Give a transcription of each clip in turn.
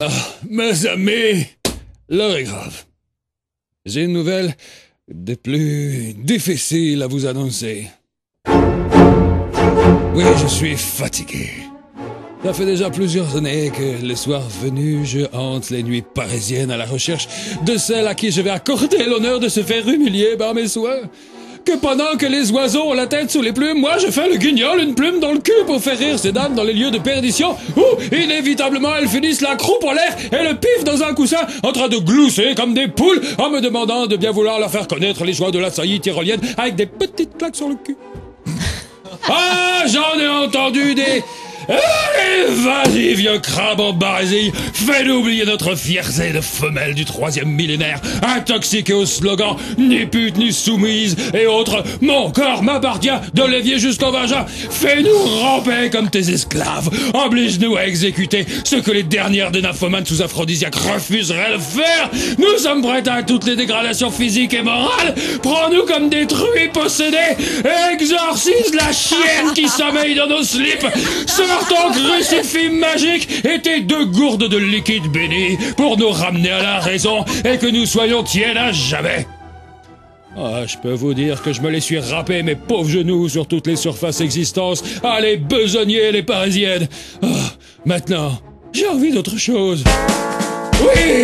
Mes amis, l'heure est grave. J'ai une nouvelle des plus difficiles à vous annoncer. Oui, je suis fatigué. Ça fait déjà plusieurs années que, le soir venu, je hante les nuits parisiennes à la recherche de celle à qui je vais accorder l'honneur de se faire humilier par mes soins. Que pendant que les oiseaux ont la tête sous les plumes, moi je fais le guignol, une plume dans le cul pour faire rire ces dames dans les lieux de perdition où, inévitablement, elles finissent la croupe en l'air et le pif dans un coussin en train de glousser comme des poules en me demandant de bien vouloir leur faire connaître les joies de la saillie tyrolienne avec des petites claques sur le cul. Ah, j'en ai entendu des... Allez, vas-y, vieux crabe en barésie, fais-nous oublier notre fierté de femelle du 3e millénaire, intoxiquée au slogan « Ni pute ni soumise » et autres « Mon corps m'appartient de l'évier jusqu'au vagin ». Fais-nous ramper comme tes esclaves, oblige-nous à exécuter ce que les dernières des nymphomanes sous aphrodisiaques refuseraient de faire. Nous sommes prêts à toutes les dégradations physiques et morales. Prends-nous comme des truies possédées et exorcise la chienne qui sommeille dans nos slips. Ton crucifix magique et tes 2 gourdes de liquide béni pour nous ramener à la raison et que nous soyons tiennes à jamais. Ah, je peux vous dire que je me les suis râpés mes pauvres genoux sur toutes les surfaces existences à les besogner les parisiennes. Ah, maintenant, j'ai envie d'autre chose. Oui.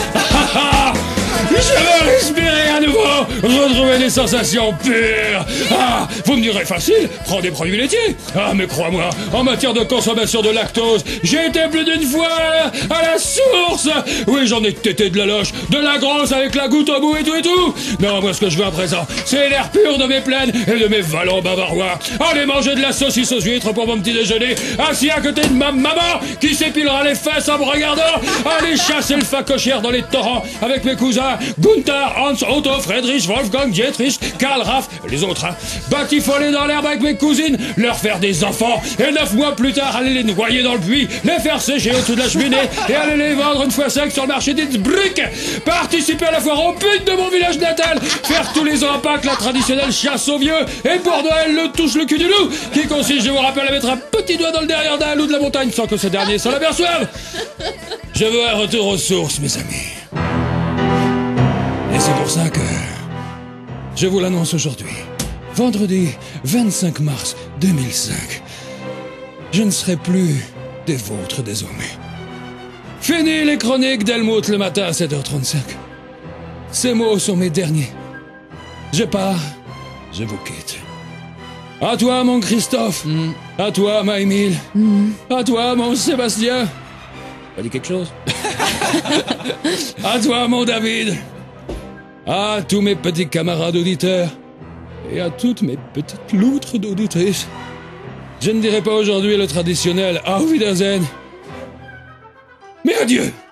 Je veux respirer à nouveau, retrouver des sensations pures. Ah, vous me direz facile, prends des produits laitiers. Ah, mais crois-moi, en matière de consommation de lactose, j'ai été plus d'une fois à la source. Oui, j'en ai tété de la loche, de la grosse avec la goutte au bout et tout et tout. Non, moi ce que je veux à présent, c'est l'air pur de mes plaines et de mes vallons bavarois. Aller manger de la saucisse aux huîtres pour mon petit déjeuner, assis à côté de ma maman qui s'épilera les fesses en me regardant. Aller chasser le facochère dans les torrents avec mes cousins Gunther, Hans, Otto, Friedrich, Wolfgang, Dietrich, Karl, Raff, les autres, batifoler dans l'herbe avec mes cousines, leur faire des enfants, et 9 mois plus tard, aller les noyer dans le puits, les faire sécher au-dessous de la cheminée, et aller les vendre une fois secs sur le marché d'Innsbruck, participer à la foire aux putes de mon village natal, faire tous les ans à Pâques la traditionnelle chasse aux vieux, et pour Noël, le touche le cul du loup, qui consiste, je vous rappelle, à mettre un petit doigt dans le derrière d'un loup de la montagne sans que ce dernier s'en aperçoive. Je veux un retour aux sources, mes amis. Et c'est pour ça que je vous l'annonce aujourd'hui, vendredi 25 mars 2005. Je ne serai plus des vôtres désormais. Fini les chroniques d'Helmut le matin à 7h35. Ces mots sont mes derniers. Je pars, je vous quitte. À toi mon Christophe, à toi ma Émile, à toi mon Sébastien. T'as dit quelque chose? À toi mon David. À tous mes petits camarades auditeurs et à toutes mes petites loutres d'auditrices, je ne dirai pas aujourd'hui le traditionnel Auf Wiedersehen, mais adieu!